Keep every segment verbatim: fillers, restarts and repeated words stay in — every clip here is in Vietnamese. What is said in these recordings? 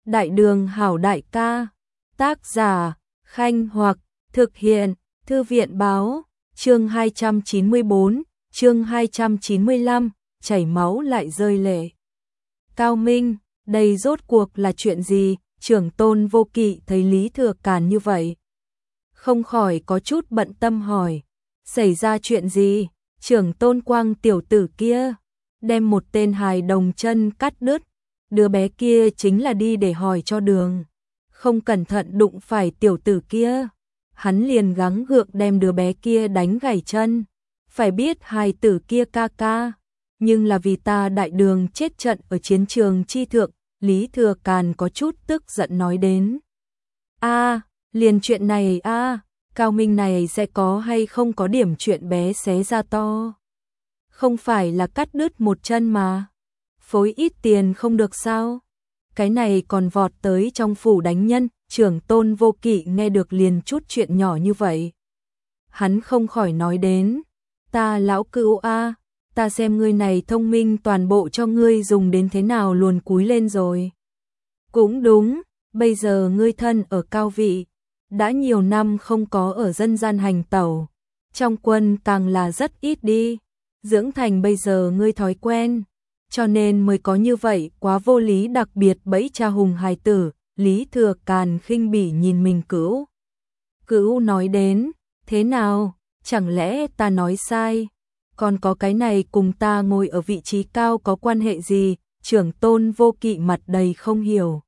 Đại đường hảo đại ca. Tác giả, Khanh Hoặc, thực hiện, Thư viện báo, chương hai trăm chín mươi bốn, chương hai trăm chín mươi lăm, chảy máu lại rơi lệ. Cao Minh, đây rốt cuộc là chuyện gì? Trưởng Tôn Vô Kỵ thấy Lý Thừa Càn như vậy, không khỏi có chút bận tâm hỏi, xảy ra chuyện gì? Trưởng Tôn Quang tiểu tử kia đem một tên hài đồng chân cắt đứt, đứa bé kia chính là đi để hỏi cho đường, không cẩn thận đụng phải tiểu tử kia, hắn liền gắng gượng đem đứa bé kia đánh gãy chân. Phải biết hài tử kia ca ca, nhưng là vì ta đại đường chết trận ở chiến trường chi thượng. Lý Thừa Càn có chút tức giận nói đến. A, à, liền chuyện này a, à, Cao Minh này sẽ có hay không có điểm chuyện bé xé ra to. Không phải là cắt đứt một chân mà. Phối ít tiền không được sao? Cái này còn vọt tới trong phủ đánh nhân. Trưởng Tôn Vô Kỵ nghe được liền chút chuyện nhỏ như vậy, hắn không khỏi nói đến. Ta lão cữu a, à, ta xem ngươi này thông minh toàn bộ cho ngươi dùng đến thế nào luồn cúi lên rồi. Cũng đúng, bây giờ ngươi thân ở cao vị, đã nhiều năm không có ở dân gian hành tẩu, trong quân càng là rất ít đi, dưỡng thành bây giờ ngươi thói quen, cho nên mới có như vậy quá vô lý, đặc biệt bẫy cha hùng hài tử. Lý Thừa Càn khinh bỉ nhìn mình cữu. Cữu nói đến, thế nào, chẳng lẽ ta nói sai? Còn có cái này cùng ta ngồi ở vị trí cao có quan hệ gì? Trưởng Tôn Vô Kỵ mặt đầy không hiểu.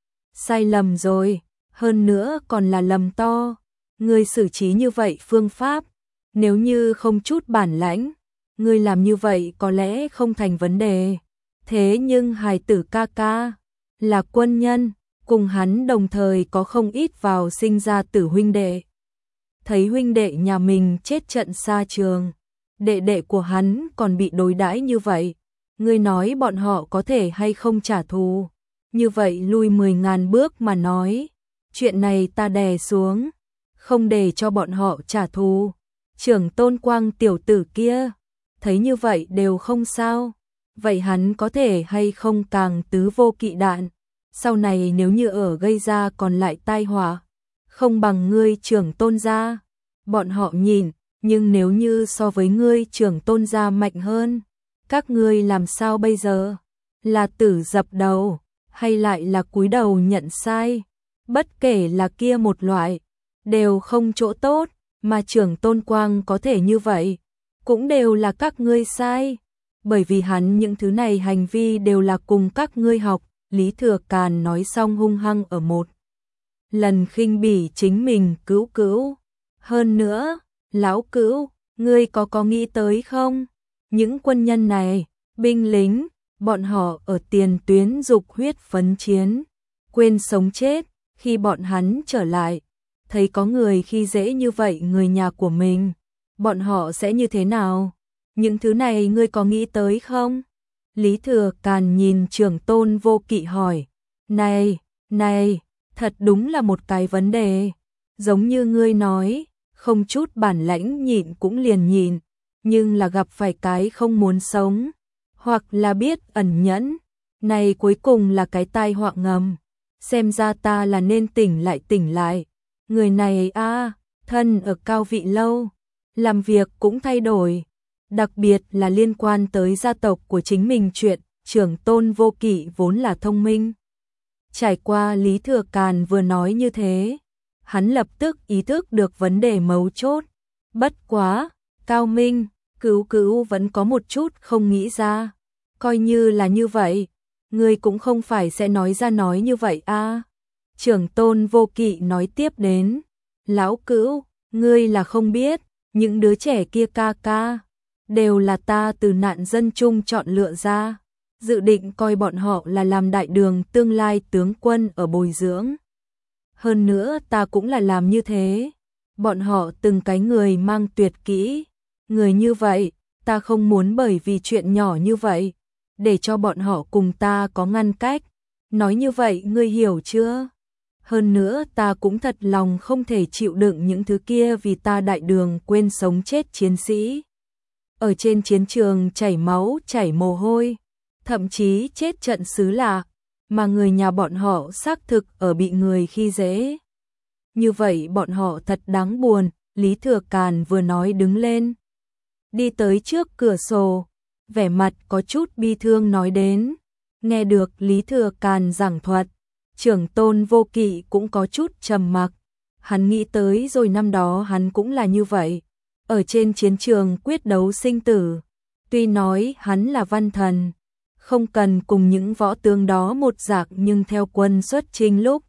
Sai lầm rồi, hơn nữa còn là lầm to. Ngươi xử trí như vậy phương pháp, nếu như không chút bản lãnh, ngươi làm như vậy có lẽ không thành vấn đề. Thế nhưng hài tử ca ca là quân nhân, cùng hắn đồng thời có không ít vào sinh ra tử huynh đệ. Thấy huynh đệ nhà mình chết trận xa trường, đệ đệ của hắn còn bị đối đãi như vậy, ngươi nói bọn họ có thể hay không trả thù? Như vậy lui mười ngàn bước mà nói, chuyện này ta đè xuống, không để cho bọn họ trả thù. Trưởng Tôn Quang tiểu tử kia, thấy như vậy đều không sao, vậy hắn có thể hay không càng tứ vô kỵ đạn? Sau này nếu như ở gây ra còn lại tai họa, không bằng ngươi Trưởng Tôn gia. Bọn họ nhìn, nhưng nếu như so với ngươi Trưởng Tôn gia mạnh hơn, các ngươi làm sao bây giờ? Là tử dập đầu, hay lại là cúi đầu nhận sai? Bất kể là kia một loại, đều không chỗ tốt, mà Trưởng Tôn Quang có thể như vậy, cũng đều là các ngươi sai, bởi vì hắn những thứ này hành vi đều là cùng các ngươi học. Lý Thừa Càn nói xong hung hăng ở một lần khinh bỉ chính mình cữu cữu. Hơn nữa, lão cữu, ngươi có có nghĩ tới không? Những quân nhân này, binh lính, bọn họ ở tiền tuyến dục huyết phấn chiến, quên sống chết, khi bọn hắn trở lại, thấy có người khi dễ như vậy người nhà của mình, bọn họ sẽ như thế nào? Những thứ này ngươi có nghĩ tới không? Lý Thừa Càn nhìn Trưởng Tôn Vô Kỵ hỏi, này, này, thật đúng là một cái vấn đề, giống như ngươi nói, không chút bản lãnh nhịn cũng liền nhịn, nhưng là gặp phải cái không muốn sống, hoặc là biết ẩn nhẫn, này cuối cùng là cái tai họa ngầm, xem ra ta là nên tỉnh lại tỉnh lại, người này a, à, thân ở cao vị lâu, làm việc cũng thay đổi. Đặc biệt là liên quan tới gia tộc của chính mình chuyện, Trưởng Tôn Vô Kỵ vốn là thông minh. Trải qua Lý Thừa Càn vừa nói như thế, hắn lập tức ý thức được vấn đề mấu chốt. Bất quá, Cao Minh, cữu cữu vẫn có một chút không nghĩ ra. Coi như là như vậy, ngươi cũng không phải sẽ nói ra nói như vậy a. À. Trưởng Tôn Vô Kỵ nói tiếp đến, lão cữu, ngươi là không biết, những đứa trẻ kia ca ca đều là ta từ nạn dân chung chọn lựa ra, dự định coi bọn họ là làm đại đường tương lai tướng quân ở bồi dưỡng. Hơn nữa ta cũng là làm như thế, bọn họ từng cái người mang tuyệt kỹ, người như vậy, ta không muốn bởi vì chuyện nhỏ như vậy, để cho bọn họ cùng ta có ngăn cách, nói như vậy ngươi hiểu chưa? Hơn nữa ta cũng thật lòng không thể chịu đựng những thứ kia vì ta đại đường quên sống chết chiến sĩ. Ở trên chiến trường chảy máu chảy mồ hôi, thậm chí chết trận xứ lạ, mà người nhà bọn họ xác thực ở bị người khi dễ. Như vậy bọn họ thật đáng buồn, Lý Thừa Càn vừa nói đứng lên. Đi tới trước cửa sổ, vẻ mặt có chút bi thương nói đến. Nghe được Lý Thừa Càn giảng thuật, Trưởng Tôn Vô Kỵ cũng có chút trầm mặc. Hắn nghĩ tới rồi năm đó hắn cũng là như vậy. Ở trên chiến trường quyết đấu sinh tử. Tuy nói hắn là văn thần, không cần cùng những võ tướng đó một dạng, nhưng theo quân xuất chinh lúc,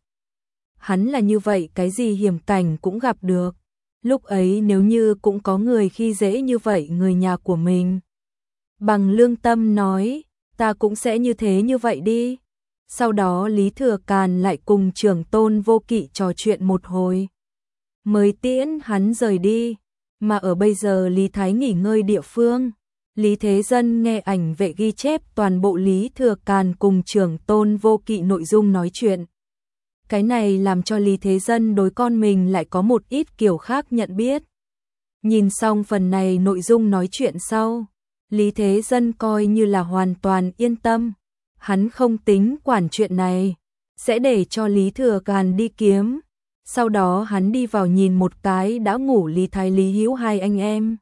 hắn là như vậy, cái gì hiểm cảnh cũng gặp được. Lúc ấy nếu như cũng có người khi dễ như vậy người nhà của mình, bằng lương tâm nói, ta cũng sẽ như thế như vậy đi. Sau đó Lý Thừa Càn lại cùng Trưởng Tôn Vô Kỵ trò chuyện một hồi, mới tiễn hắn rời đi. Mà ở bây giờ Lý Thái nghỉ ngơi địa phương, Lý Thế Dân nghe ảnh vệ ghi chép toàn bộ Lý Thừa Càn cùng Trưởng Tôn Vô Kỵ nội dung nói chuyện. Cái này làm cho Lý Thế Dân đối con mình lại có một ít kiểu khác nhận biết. Nhìn xong phần này nội dung nói chuyện sau, Lý Thế Dân coi như là hoàn toàn yên tâm. Hắn không tính quản chuyện này, sẽ để cho Lý Thừa Càn đi kiếm. Sau đó hắn đi vào nhìn một cái đã ngủ Lý Thái Lý Hữu hai anh em.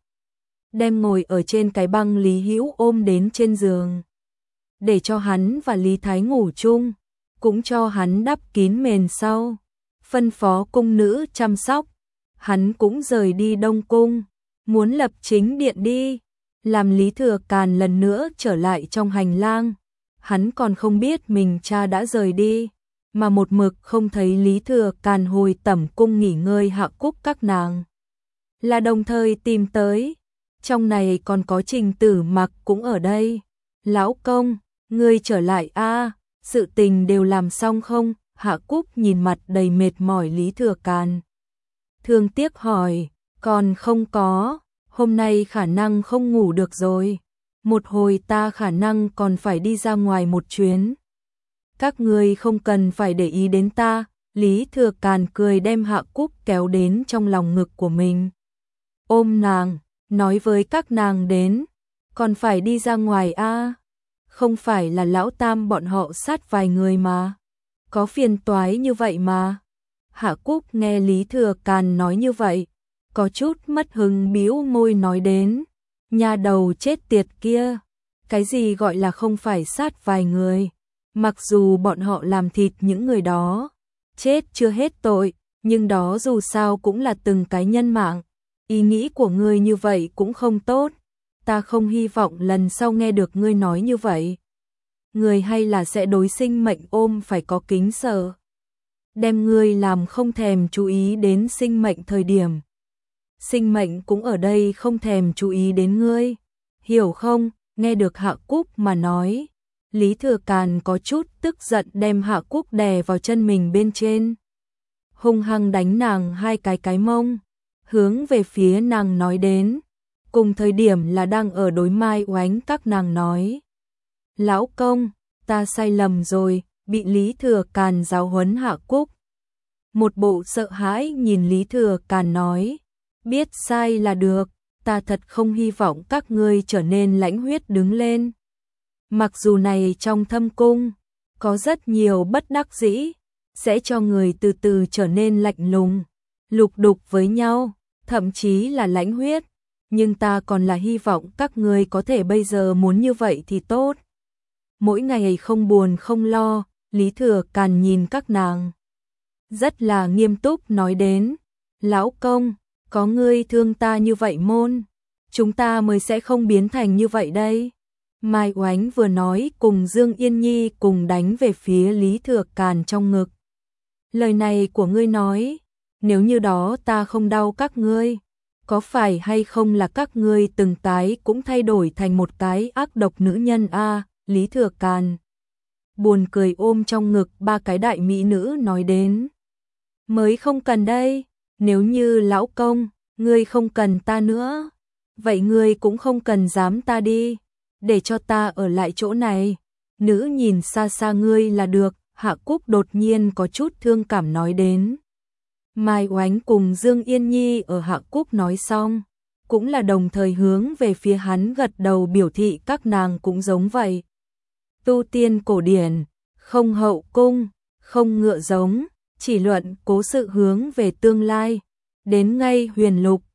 Đem ngồi ở trên cái băng Lý Hữu ôm đến trên giường, để cho hắn và Lý Thái ngủ chung, cũng cho hắn đắp kín mền sau, phân phó cung nữ chăm sóc. Hắn cũng rời đi Đông Cung, muốn lập chính điện đi, làm Lý Thừa Càn lần nữa trở lại trong hành lang. Hắn còn không biết mình cha đã rời đi, mà một mực không thấy Lý Thừa Càn hồi tẩm cung nghỉ ngơi Hạ Cúc các nàng, là đồng thời tìm tới. Trong này còn có Trình Tử Mặc cũng ở đây. Lão công, ngươi trở lại a, sự tình đều làm xong không? Hạ Cúc nhìn mặt đầy mệt mỏi Lý Thừa Càn, thương tiếc hỏi, còn không có, hôm nay khả năng không ngủ được rồi. Một hồi ta khả năng còn phải đi ra ngoài một chuyến. Các ngươi không cần phải để ý đến ta. Lý Thừa Càn cười đem Hạ Cúc kéo đến trong lòng ngực của mình, ôm nàng, nói với các nàng đến, còn phải đi ra ngoài a, à? Không phải là lão tam bọn họ sát vài người mà, có phiền toái như vậy mà. Hạ Cúc nghe Lý Thừa Càn nói như vậy, có chút mất hứng bĩu môi nói đến, nhà đầu chết tiệt kia, cái gì gọi là không phải sát vài người, mặc dù bọn họ làm thịt những người đó, chết chưa hết tội, nhưng đó dù sao cũng là từng cái nhân mạng. Ý nghĩ của ngươi như vậy cũng không tốt, ta không hy vọng lần sau nghe được ngươi nói như vậy. Ngươi hay là sẽ đối sinh mệnh ôm phải có kính sợ, đem ngươi làm không thèm chú ý đến sinh mệnh thời điểm, sinh mệnh cũng ở đây không thèm chú ý đến ngươi, hiểu không? Nghe được Hạ Cúc mà nói, Lý Thừa Càn có chút tức giận đem Hạ Cúc đè vào chân mình bên trên, hung hăng đánh nàng hai cái cái mông, hướng về phía nàng nói đến. Cùng thời điểm là đang ở đối Mai Oánh các nàng nói, lão công, ta sai lầm rồi, bị Lý Thừa Càn giáo huấn. Hạ Cúc một bộ sợ hãi nhìn Lý Thừa Càn nói, biết sai là được, ta thật không hy vọng các ngươi trở nên lãnh huyết đứng lên. Mặc dù này trong thâm cung có rất nhiều bất đắc dĩ, sẽ cho người từ từ trở nên lạnh lùng, lục đục với nhau, thậm chí là lãnh huyết, nhưng ta còn là hy vọng các ngươi có thể bây giờ muốn như vậy thì tốt. Mỗi ngày không buồn không lo, Lý Thừa Càn nhìn các nàng, rất là nghiêm túc nói đến, lão công, có ngươi thương ta như vậy môn, chúng ta mới sẽ không biến thành như vậy đây. Mai Oánh vừa nói cùng Dương Yên Nhi cùng đánh về phía Lý Thừa Càn trong ngực. Lời này của ngươi nói, nếu như đó ta không đau các ngươi, có phải hay không là các ngươi từng cái cũng thay đổi thành một cái ác độc nữ nhân a? À, Lý Thừa Càn buồn cười ôm trong ngực ba cái đại mỹ nữ nói đến, mới không cần đây, nếu như lão công, ngươi không cần ta nữa, vậy ngươi cũng không cần dám ta đi, để cho ta ở lại chỗ này, nữ nhìn xa xa ngươi là được. Hạ Cúc đột nhiên có chút thương cảm nói đến. Mai Oánh cùng Dương Yên Nhi ở Hạ Cúc nói xong, cũng là đồng thời hướng về phía hắn gật đầu biểu thị các nàng cũng giống vậy. Tu tiên cổ điển, không hậu cung, không ngựa giống, chỉ luận cố sự hướng về tương lai. Đến ngay huyền lục,